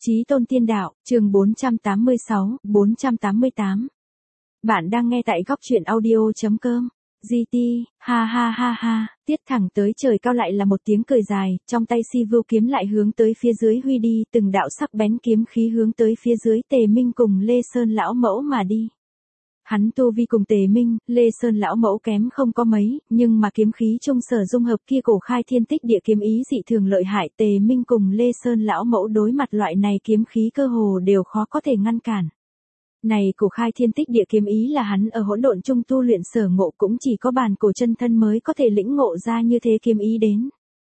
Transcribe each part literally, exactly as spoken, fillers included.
Chí Tôn Tiên Đạo, chương bốn trăm tám mươi sáu, bốn trăm tám mươi tám. Bạn đang nghe tại góc truyện audio.com. giê tê, ha ha ha ha, tiết thẳng tới trời cao lại là một tiếng cười dài, trong tay si vưu kiếm lại hướng tới phía dưới huy đi, từng đạo sắc bén kiếm khí hướng tới phía dưới Tề Minh cùng Lê Sơn lão mẫu mà đi. Hắn tu vi cùng Tề Minh, Lê Sơn lão mẫu kém không có mấy, nhưng mà kiếm khí trung sở dung hợp kia cổ khai thiên tích địa kiếm ý dị thường lợi hại, Tề Minh cùng Lê Sơn lão mẫu đối mặt loại này kiếm khí cơ hồ đều khó có thể ngăn cản. Này cổ khai thiên tích địa kiếm ý là hắn ở hỗn độn trung tu luyện sở ngộ, cũng chỉ có bàn cổ chân thân mới có thể lĩnh ngộ ra như thế kiếm ý đến.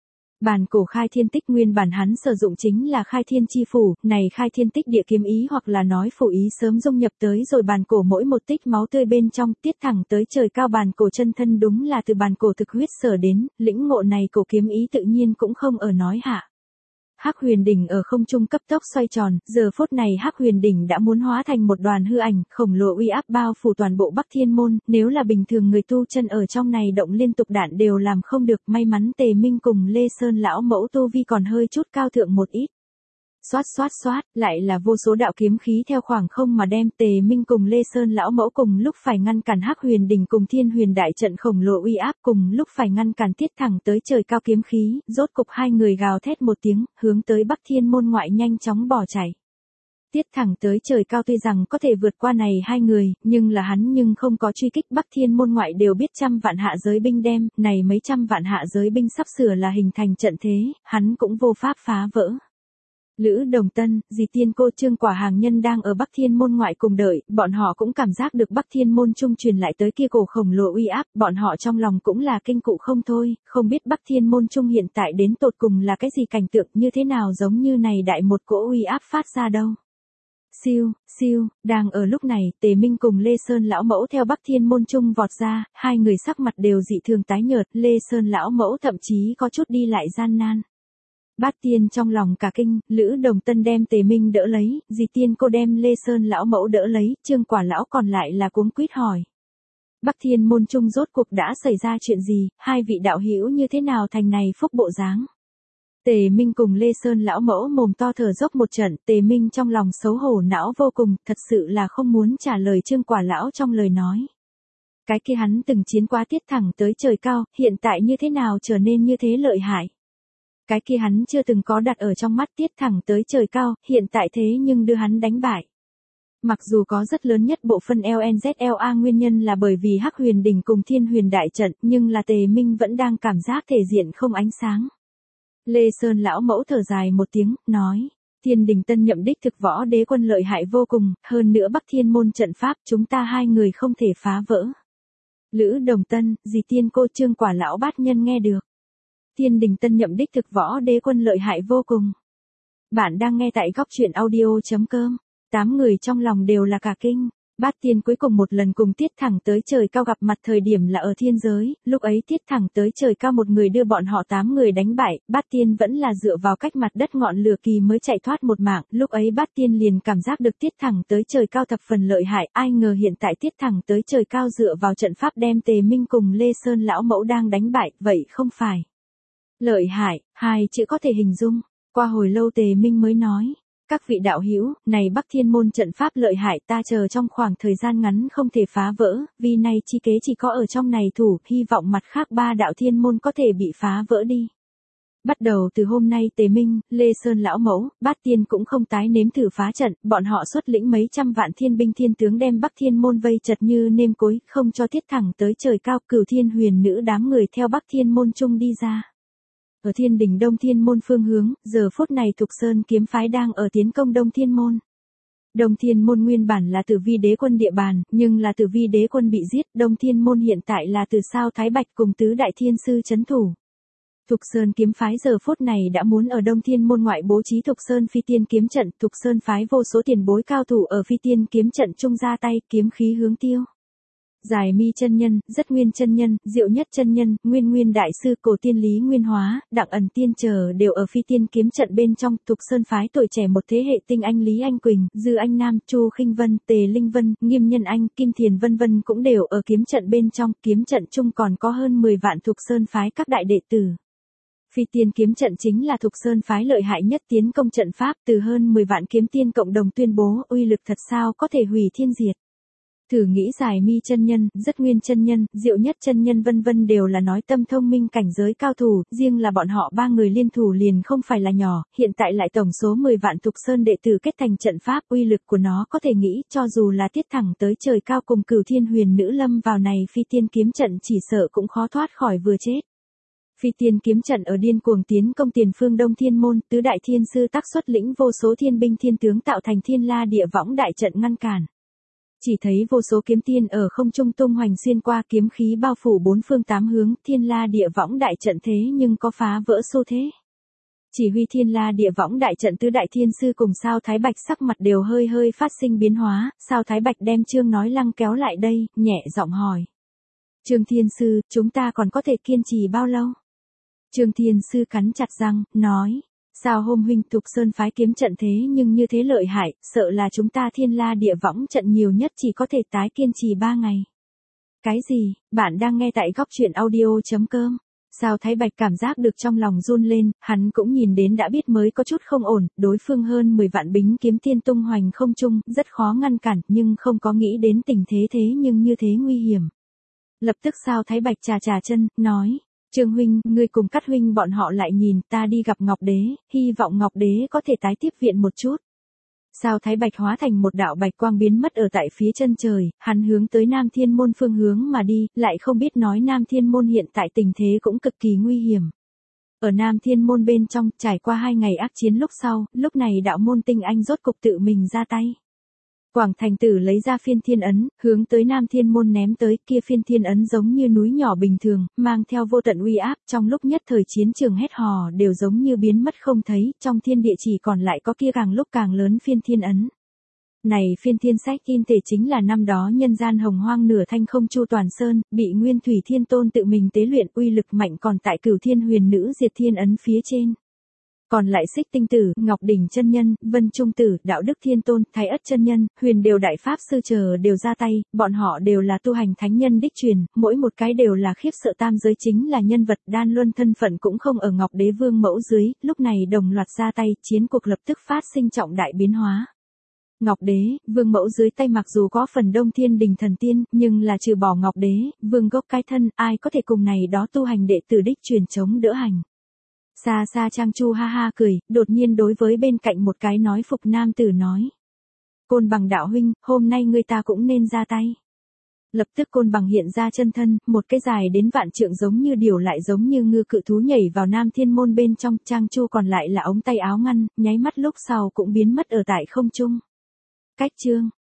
Bàn cổ khai thiên tích nguyên bản hắn sử dụng chính là khai thiên chi phủ, này khai thiên tích địa kiếm ý hoặc là nói phủ ý sớm dung nhập tới rồi bàn cổ mỗi một tích máu tươi bên trong, tiết thẳng tới trời cao bàn cổ chân thân đúng là từ bàn cổ thực huyết sở đến, lĩnh ngộ này cổ kiếm ý tự nhiên cũng không ở nói hạ. Hắc Huyền đỉnh ở không trung cấp tốc xoay tròn, giờ phút này Hắc Huyền đỉnh đã muốn hóa thành một đoàn hư ảnh, khổng lồ uy áp bao phủ toàn bộ Bắc Thiên môn, nếu là bình thường người tu chân ở trong này động liên tục đạn đều làm không được, may mắn Tề Minh cùng Lê Sơn lão mẫu tu vi còn hơi chút cao thượng một ít. Xoát xoát xoát, lại là vô số đạo kiếm khí theo khoảng không mà đem Tề Minh cùng Lê Sơn lão mẫu cùng lúc phải ngăn cản Hắc Huyền đỉnh cùng Thiên Huyền đại trận khổng lồ uy áp, cùng lúc phải ngăn cản tiết thẳng tới trời cao kiếm khí, rốt cục hai người gào thét một tiếng, hướng tới Bắc Thiên môn ngoại nhanh chóng bỏ chạy. Tiết thẳng tới trời cao tuy rằng có thể vượt qua này hai người, nhưng là hắn nhưng không có truy kích. Bắc Thiên môn ngoại đều biết trăm vạn hạ giới binh đem, này mấy trăm vạn hạ giới binh sắp sửa là hình thành trận thế, hắn cũng vô pháp phá vỡ. Lữ Đồng Tân, Dì Tiên Cô Trương Quả hàng nhân đang ở Bắc Thiên môn ngoại cùng đợi, bọn họ cũng cảm giác được Bắc Thiên môn trung truyền lại tới kia cổ khổng lồ uy áp, bọn họ trong lòng cũng là kinh cụ không thôi, không biết Bắc Thiên môn trung hiện tại đến tột cùng là cái gì cảnh tượng, như thế nào giống như này đại một cỗ uy áp phát ra đâu. Siêu, siêu, đang ở lúc này, Tề Minh cùng Lê Sơn lão mẫu theo Bắc Thiên môn trung vọt ra, hai người sắc mặt đều dị thường tái nhợt, Lê Sơn lão mẫu thậm chí có chút đi lại gian nan. Bát Tiên trong lòng cả kinh, Lữ Đồng Tân đem Tề Minh đỡ lấy, Dì Tiên Cô đem Lê Sơn lão mẫu đỡ lấy, Trương Quả lão còn lại là cuống quýt hỏi. Bắc Thiên môn trung rốt cuộc đã xảy ra chuyện gì, hai vị đạo hữu như thế nào thành này phúc bộ dáng. Tề Minh cùng Lê Sơn lão mẫu mồm to thở dốc một trận, Tề Minh trong lòng xấu hổ não vô cùng, thật sự là không muốn trả lời Trương Quả lão trong lời nói. Cái kia hắn từng chiến quá tiết thẳng tới trời cao, hiện tại như thế nào trở nên như thế lợi hại. Cái kia hắn chưa từng có đặt ở trong mắt tiết thẳng tới trời cao, hiện tại thế nhưng đưa hắn đánh bại. Mặc dù có rất lớn nhất bộ phân lờ en dét lờ a nguyên nhân là bởi vì Hắc Huyền đỉnh cùng Thiên Huyền đại trận, nhưng là Tề Minh vẫn đang cảm giác thể diện không ánh sáng. Lê Sơn lão mẫu thở dài một tiếng, nói, Thiên Đình tân nhậm đích thực võ đế quân lợi hại vô cùng, hơn nữa Bắc Thiên môn trận pháp chúng ta hai người không thể phá vỡ. Lữ Đồng Tân, Dì Tiên Cô Trương Quả lão bát nhân nghe được. Thiên Đình tân nhậm đích thực võ đế quân lợi hại vô cùng. Bạn đang nghe tại góc truyện audio.com. Tám người trong lòng đều là cả kinh. Bát Tiên cuối cùng một lần cùng tiết thẳng tới trời cao gặp mặt thời điểm là ở thiên giới, lúc ấy tiết thẳng tới trời cao một người đưa bọn họ tám người đánh bại, Bát Tiên vẫn là dựa vào cách mặt đất ngọn lửa kỳ mới chạy thoát một mạng, lúc ấy Bát Tiên liền cảm giác được tiết thẳng tới trời cao thập phần lợi hại, ai ngờ hiện tại tiết thẳng tới trời cao dựa vào trận pháp đem Tề Minh cùng Lê Sơn lão mẫu đang đánh bại, vậy không phải. Lợi hại, hai chữ có thể hình dung, qua hồi lâu Tề Minh mới nói. Các vị đạo hữu, này Bắc Thiên môn trận pháp lợi hại ta chờ trong khoảng thời gian ngắn không thể phá vỡ, vì này chi kế chỉ có ở trong này thủ, hy vọng mặt khác ba đạo thiên môn có thể bị phá vỡ đi. Bắt đầu từ hôm nay Tề Minh, Lê Sơn lão mẫu, Bát Tiên cũng không tái nếm thử phá trận, bọn họ xuất lĩnh mấy trăm vạn thiên binh thiên tướng đem Bắc Thiên môn vây chật như nêm cối, không cho tiết thẳng tới trời cao, Cửu Thiên huyền nữ đám người theo Bắc Thiên môn chung đi ra. Ở Thiên Đình Đông Thiên môn phương hướng, giờ phút này Thục Sơn kiếm phái đang ở tiến công Đông Thiên môn. Đông Thiên môn nguyên bản là Tử Vi đế quân địa bàn, nhưng là Tử Vi đế quân bị giết, Đông Thiên môn hiện tại là từ Sao Thái Bạch cùng tứ đại thiên sư trấn thủ. Thục Sơn kiếm phái giờ phút này đã muốn ở Đông Thiên môn ngoại bố trí Thục Sơn phi tiên kiếm trận, Thục Sơn phái vô số tiền bối cao thủ ở phi tiên kiếm trận trung ra tay, kiếm khí hướng tiêu. Giải Mi chân nhân, Rất Nguyên chân nhân, Diệu Nhất chân nhân, Nguyên Nguyên đại sư, Cổ Tiên Lý Nguyên Hóa, Đặng Ẩn Tiên chờ đều ở phi tiên kiếm trận bên trong. Thục Sơn phái tuổi trẻ một thế hệ tinh anh Lý Anh Quỳnh, Dư Anh Nam, Chu Khinh Vân, Tề Linh Vân, Nghiêm Nhân Anh, Kim Thiền vân vân cũng đều ở kiếm trận bên trong. Kiếm trận chung còn có hơn mười vạn Thục Sơn phái các đại đệ tử. Phi tiên kiếm trận chính là Thục Sơn phái lợi hại nhất tiến công trận pháp, từ hơn mười vạn kiếm tiên cộng đồng tuyên bố uy lực thật sao có thể hủy thiên diệt. Thử nghĩ Giải Mi chân nhân, Rất Nguyên chân nhân, Diệu Nhất chân nhân vân vân đều là nói tâm thông minh cảnh giới cao thủ, riêng là bọn họ ba người liên thủ liền không phải là nhỏ, hiện tại lại tổng số mười vạn Thục Sơn đệ tử kết thành trận pháp, uy lực của nó có thể nghĩ, cho dù là tiết thẳng tới trời cao cùng Cửu Thiên Huyền Nữ lâm vào này phi tiên kiếm trận chỉ sợ cũng khó thoát khỏi vừa chết. Phi tiên kiếm trận ở điên cuồng tiến công tiền phương Đông Thiên môn, tứ đại thiên sư tác xuất lĩnh vô số thiên binh thiên tướng tạo thành thiên la địa võng đại trận ngăn cản. Chỉ thấy vô số kiếm tiên ở không trung tung hoành xuyên qua, kiếm khí bao phủ bốn phương tám hướng, thiên la địa võng đại trận thế nhưng có phá vỡ xu thế. Chỉ huy thiên la địa võng đại trận tứ đại thiên sư cùng Sao Thái Bạch sắc mặt đều hơi hơi phát sinh biến hóa, Sao Thái Bạch đem Trương Nói Lăng kéo lại đây, nhẹ giọng hỏi. Trương Thiên Sư, chúng ta còn có thể kiên trì bao lâu? Trương Thiên Sư cắn chặt răng, nói. Sao hôm huynh Thục Sơn phái kiếm trận thế nhưng như thế lợi hại, sợ là chúng ta thiên la địa võng trận nhiều nhất chỉ có thể tái kiên trì ba ngày. Cái gì, bạn đang nghe tại góc truyện audio.com. Sao Thái Bạch cảm giác được trong lòng run lên, hắn cũng nhìn đến đã biết mới có chút không ổn, đối phương hơn mười vạn bính kiếm tiên tung hoành không trung, rất khó ngăn cản, nhưng không có nghĩ đến tình thế thế nhưng như thế nguy hiểm. Lập tức Sao Thái Bạch trà trà chân, nói. Trương huynh, ngươi cùng Cát huynh bọn họ lại nhìn, ta đi gặp Ngọc Đế, hy vọng Ngọc Đế có thể tái tiếp viện một chút. Sao Thái Bạch hóa thành một đạo bạch quang biến mất ở tại phía chân trời, hắn hướng tới Nam Thiên môn phương hướng mà đi, lại không biết nói Nam Thiên môn hiện tại tình thế cũng cực kỳ nguy hiểm. Ở Nam Thiên môn bên trong, trải qua hai ngày ác chiến lúc sau, lúc này đạo môn tinh anh rốt cục tự mình ra tay. Quảng Thành Tử lấy ra phiên thiên ấn, hướng tới Nam Thiên môn ném tới, kia phiên thiên ấn giống như núi nhỏ bình thường, mang theo vô tận uy áp, trong lúc nhất thời chiến trường hét hò đều giống như biến mất không thấy, trong thiên địa chỉ còn lại có kia càng lúc càng lớn phiên thiên ấn. Này phiên thiên sách in thể chính là năm đó nhân gian hồng hoang nửa thanh không chu toàn sơn, bị Nguyên Thủy Thiên Tôn tự mình tế luyện, uy lực mạnh còn tại Cửu Thiên Huyền Nữ diệt thiên ấn phía trên. Còn lại Xích Tinh Tử, Ngọc Đỉnh chân nhân, Vân Trung Tử, Đạo Đức Thiên Tôn, Thái Ất chân nhân, Huyền Đều đại pháp sư chờ đều ra tay, bọn họ đều là tu hành thánh nhân đích truyền, mỗi một cái đều là khiếp sợ tam giới chính là nhân vật, đan luân thân phận cũng không ở Ngọc Đế Vương mẫu dưới, lúc này đồng loạt ra tay, chiến cuộc lập tức phát sinh trọng đại biến hóa. Ngọc Đế, Vương mẫu dưới tay mặc dù có phần Đông Thiên Đình thần tiên, nhưng là trừ bỏ Ngọc Đế, Vương gốc cái thân, ai có thể cùng này đó tu hành đệ tử đích truyền chống đỡ hành. Xa xa Trang Chu ha ha cười, đột nhiên đối với bên cạnh một cái nói phục nam tử nói. Côn Bằng đạo huynh, hôm nay người ta cũng nên ra tay. Lập tức Côn Bằng hiện ra chân thân, một cái dài đến vạn trượng giống như điều lại giống như ngư cự thú nhảy vào Nam Thiên môn bên trong, Trang Chu còn lại là ống tay áo ngăn, nháy mắt lúc sau cũng biến mất ở tại không trung. Cách chương.